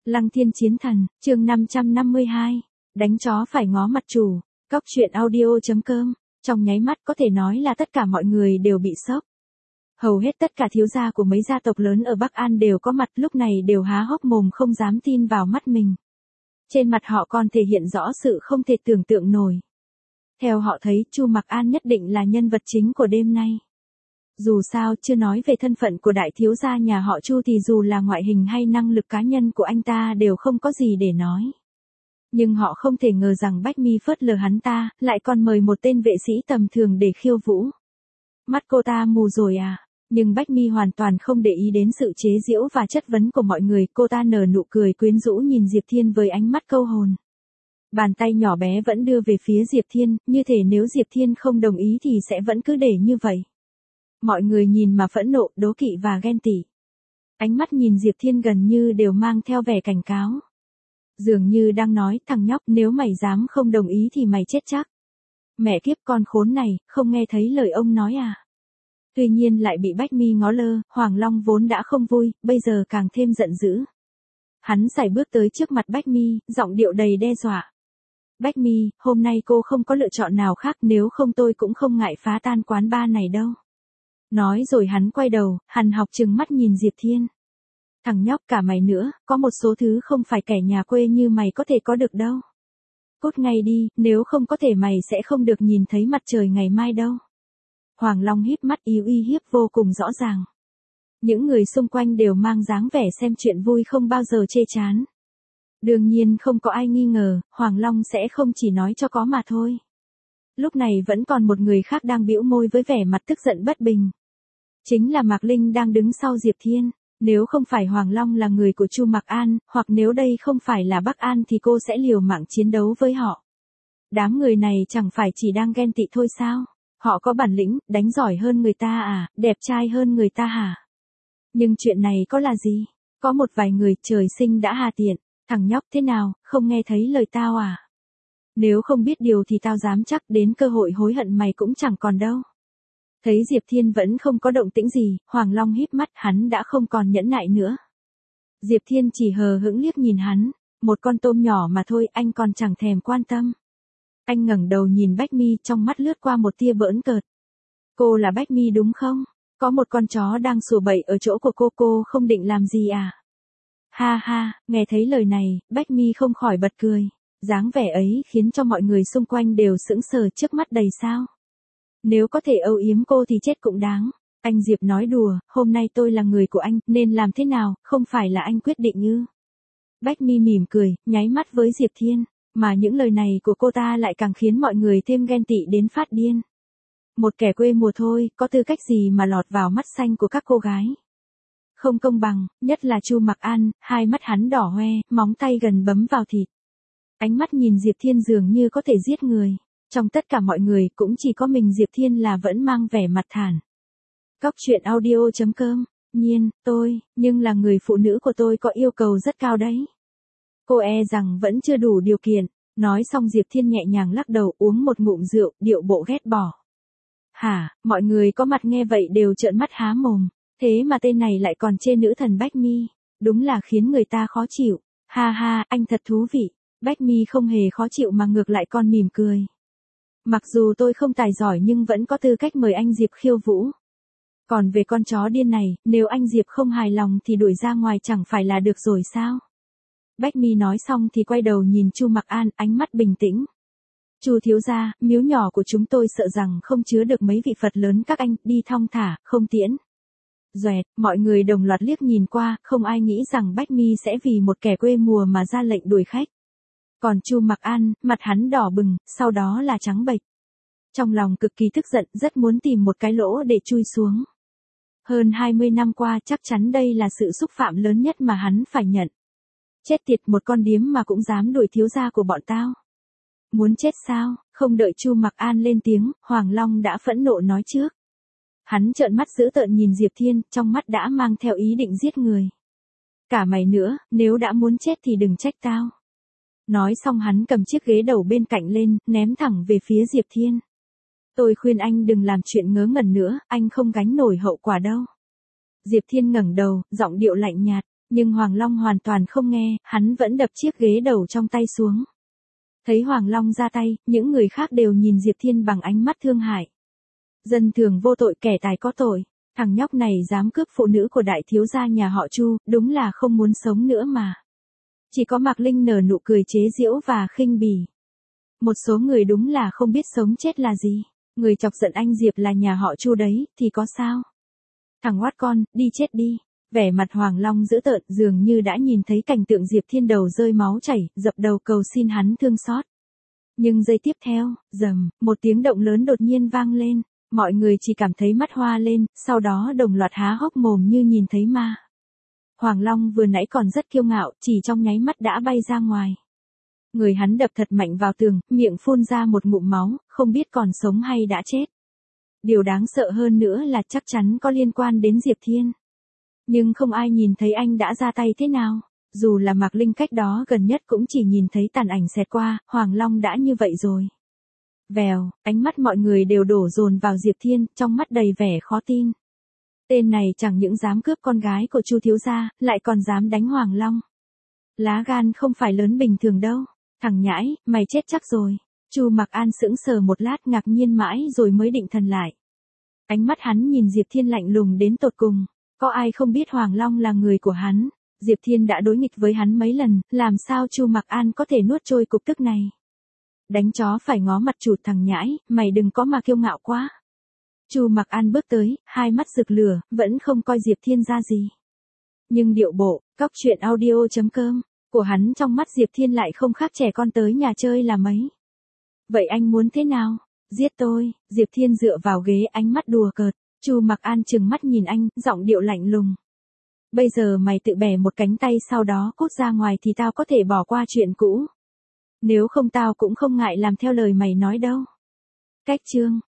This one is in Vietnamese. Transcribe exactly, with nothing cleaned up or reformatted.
Lăng Thiên Chiến Thần, chương năm trăm năm mươi hai, đánh chó phải ngó mặt chủ, cóc truyện audio.com, trong nháy mắt có thể nói là tất cả mọi người đều bị sốc. Hầu hết tất cả thiếu gia của mấy gia tộc lớn ở Bắc An đều có mặt, lúc này đều há hốc mồm không dám tin vào mắt mình. Trên mặt họ còn thể hiện rõ sự không thể tưởng tượng nổi. Theo họ thấy, Chu Mặc An nhất định là nhân vật chính của đêm nay. Dù sao, chưa nói về thân phận của đại thiếu gia nhà họ Chu thì dù là ngoại hình hay năng lực cá nhân của anh ta đều không có gì để nói. Nhưng họ không thể ngờ rằng Bách Mi phớt lờ hắn ta, lại còn mời một tên vệ sĩ tầm thường để khiêu vũ. Mắt cô ta mù rồi à? Nhưng Bách Mi hoàn toàn không để ý đến sự chế giễu và chất vấn của mọi người, cô ta nở nụ cười quyến rũ nhìn Diệp Thiên với ánh mắt câu hồn. Bàn tay nhỏ bé vẫn đưa về phía Diệp Thiên, như thể nếu Diệp Thiên không đồng ý thì sẽ vẫn cứ để như vậy. Mọi người nhìn mà phẫn nộ, đố kỵ và ghen tị. Ánh mắt nhìn Diệp Thiên gần như đều mang theo vẻ cảnh cáo. Dường như đang nói, thằng nhóc, nếu mày dám không đồng ý thì mày chết chắc. Mẹ kiếp, con khốn này, không nghe thấy lời ông nói à? Tuy nhiên lại bị Bách Mi ngó lơ, Hoàng Long vốn đã không vui, bây giờ càng thêm giận dữ. Hắn sải bước tới trước mặt Bách Mi, giọng điệu đầy đe dọa. Bách Mi, hôm nay cô không có lựa chọn nào khác, nếu không tôi cũng không ngại phá tan quán bar này đâu. Nói rồi hắn quay đầu, hằn học trừng mắt nhìn Diệp Thiên. Thằng nhóc, cả mày nữa, có một số thứ không phải kẻ nhà quê như mày có thể có được đâu. Cút ngay đi, nếu không có thể mày sẽ không được nhìn thấy mặt trời ngày mai đâu. Hoàng Long híp mắt yếu uy hiếp vô cùng rõ ràng. Những người xung quanh đều mang dáng vẻ xem chuyện vui không bao giờ chê chán. Đương nhiên không có ai nghi ngờ, Hoàng Long sẽ không chỉ nói cho có mà thôi. Lúc này vẫn còn một người khác đang bĩu môi với vẻ mặt tức giận bất bình. Chính là Mạc Linh đang đứng sau Diệp Thiên. Nếu không phải Hoàng Long là người của Chu Mặc An, hoặc nếu đây không phải là Bắc An thì cô sẽ liều mạng chiến đấu với họ. Đám người này chẳng phải chỉ đang ghen tị thôi sao? Họ có bản lĩnh, đánh giỏi hơn người ta à, đẹp trai hơn người ta hả? Nhưng chuyện này có là gì? Có một vài người trời sinh đã hà tiện. Thằng nhóc, thế nào, không nghe thấy lời tao à? Nếu không biết điều thì tao dám chắc đến cơ hội hối hận mày cũng chẳng còn đâu. Thấy Diệp Thiên vẫn không có động tĩnh gì, Hoàng Long híp mắt, hắn đã không còn nhẫn nại nữa. Diệp Thiên chỉ hờ hững liếc nhìn hắn, một con tôm nhỏ mà thôi, anh còn chẳng thèm quan tâm. Anh ngẩng đầu nhìn Bách Mi, trong mắt lướt qua một tia bỡn cợt. Cô là Bách Mi đúng không? Có một con chó đang sủa bậy ở chỗ của cô, cô không định làm gì à? Ha ha, nghe thấy lời này, Bách Mi không khỏi bật cười. Dáng vẻ ấy khiến cho mọi người xung quanh đều sững sờ, trước mắt đầy sao. Nếu có thể âu yếm cô thì chết cũng đáng. Anh Diệp nói đùa, hôm nay tôi là người của anh, nên làm thế nào, không phải là anh quyết định ư? Bách Mi mỉm cười, nháy mắt với Diệp Thiên, mà những lời này của cô ta lại càng khiến mọi người thêm ghen tị đến phát điên. Một kẻ quê mùa thôi, có tư cách gì mà lọt vào mắt xanh của các cô gái? Không công bằng, nhất là Chu Mặc An, hai mắt hắn đỏ hoe, móng tay gần bấm vào thịt. Ánh mắt nhìn Diệp Thiên dường như có thể giết người. Trong tất cả mọi người cũng chỉ có mình Diệp Thiên là vẫn mang vẻ mặt thản. Cóc truyện audio.com, nhiên, tôi, nhưng là người phụ nữ của tôi có yêu cầu rất cao đấy. Cô e rằng vẫn chưa đủ điều kiện. Nói xong Diệp Thiên nhẹ nhàng lắc đầu, uống một ngụm rượu, điệu bộ ghét bỏ. Hả, mọi người có mặt nghe vậy đều trợn mắt há mồm. Thế mà tên này lại còn chê nữ thần Bách Mi. Đúng là khiến người ta khó chịu. Ha ha, anh thật thú vị. Bách Mi không hề khó chịu mà ngược lại còn mỉm cười. Mặc dù tôi không tài giỏi nhưng vẫn có tư cách mời anh Diệp khiêu vũ. Còn về con chó điên này, nếu anh Diệp không hài lòng thì đuổi ra ngoài chẳng phải là được rồi sao? Bách Mi nói xong thì quay đầu nhìn Chu Mặc An, ánh mắt bình tĩnh. Chu thiếu gia, miếu nhỏ của chúng tôi sợ rằng không chứa được mấy vị Phật lớn các anh, đi thong thả, không tiễn. Doẹt, mọi người đồng loạt liếc nhìn qua, không ai nghĩ rằng Bách Mi sẽ vì một kẻ quê mùa mà ra lệnh đuổi khách. Còn Chu Mặc An, mặt hắn đỏ bừng, sau đó là trắng bệch. Trong lòng cực kỳ tức giận, rất muốn tìm một cái lỗ để chui xuống. Hơn hai mươi năm qua chắc chắn đây là sự xúc phạm lớn nhất mà hắn phải nhận. Chết tiệt, một con điếm mà cũng dám đuổi thiếu gia của bọn tao. Muốn chết sao? Không đợi Chu Mặc An lên tiếng, Hoàng Long đã phẫn nộ nói trước. Hắn trợn mắt dữ tợn nhìn Diệp Thiên, trong mắt đã mang theo ý định giết người. Cả mày nữa, nếu đã muốn chết thì đừng trách tao. Nói xong hắn cầm chiếc ghế đầu bên cạnh lên, ném thẳng về phía Diệp Thiên. Tôi khuyên anh đừng làm chuyện ngớ ngẩn nữa, anh không gánh nổi hậu quả đâu. Diệp Thiên ngẩng đầu, giọng điệu lạnh nhạt, Nhưng Hoàng Long hoàn toàn không nghe, hắn vẫn đập chiếc ghế đầu trong tay xuống. Thấy Hoàng Long ra tay, những người khác đều nhìn Diệp Thiên bằng ánh mắt thương hại. Dân thường vô tội, kẻ tài có tội, thằng nhóc này dám cướp phụ nữ của đại thiếu gia nhà họ Chu, đúng là không muốn sống nữa mà. Chỉ có Mạc Linh nở nụ cười chế giễu và khinh bỉ. Một số người đúng là không biết sống chết là gì. Người chọc giận anh Diệp là nhà họ Chu đấy, thì có sao? Thằng oát con, đi chết đi. Vẻ mặt Hoàng Long dữ tợn, dường như đã nhìn thấy cảnh tượng Diệp Thiên đầu rơi máu chảy, dập đầu cầu xin hắn thương xót. Nhưng giây tiếp theo, rầm, một tiếng động lớn đột nhiên vang lên. Mọi người chỉ cảm thấy mắt hoa lên, sau đó đồng loạt há hốc mồm như nhìn thấy ma. Hoàng Long vừa nãy còn rất kiêu ngạo, chỉ trong nháy mắt đã bay ra ngoài. Người hắn đập thật mạnh vào tường, miệng phun ra một ngụm máu, không biết còn sống hay đã chết. Điều đáng sợ hơn nữa là chắc chắn có liên quan đến Diệp Thiên. Nhưng không ai nhìn thấy anh đã ra tay thế nào. Dù là Mạc Linh cách đó gần nhất cũng chỉ nhìn thấy tàn ảnh xẹt qua, Hoàng Long đã như vậy rồi. Vèo, ánh mắt mọi người đều đổ dồn vào Diệp Thiên, trong mắt đầy vẻ khó tin. Tên này chẳng những dám cướp con gái của Chu thiếu gia, lại còn dám đánh Hoàng Long. Lá gan không phải lớn bình thường đâu. Thằng nhãi, mày chết chắc rồi. Chu Mặc An sững sờ một lát, ngạc nhiên mãi rồi mới định thần lại. Ánh mắt hắn nhìn Diệp Thiên lạnh lùng đến tột cùng. Có ai không biết Hoàng Long là người của hắn? Diệp Thiên đã đối nghịch với hắn mấy lần, làm sao Chu Mặc An có thể nuốt trôi cục tức này? Đánh chó phải ngó mặt chuột, thằng nhãi, mày đừng có mà kiêu ngạo quá. Chu Mặc An bước tới, hai mắt rực lửa, vẫn không coi Diệp Thiên ra gì. Nhưng điệu bộ, cóc truyện audio chấm com của hắn trong mắt Diệp Thiên lại không khác trẻ con tới nhà chơi là mấy. Vậy anh muốn thế nào? Giết tôi. Diệp Thiên dựa vào ghế, ánh mắt đùa cợt. Chu Mặc An trừng mắt nhìn anh, giọng điệu lạnh lùng. Bây giờ mày tự bẻ một cánh tay sau đó cút ra ngoài thì tao có thể bỏ qua chuyện cũ. Nếu không tao cũng không ngại làm theo lời mày nói đâu. Cách chương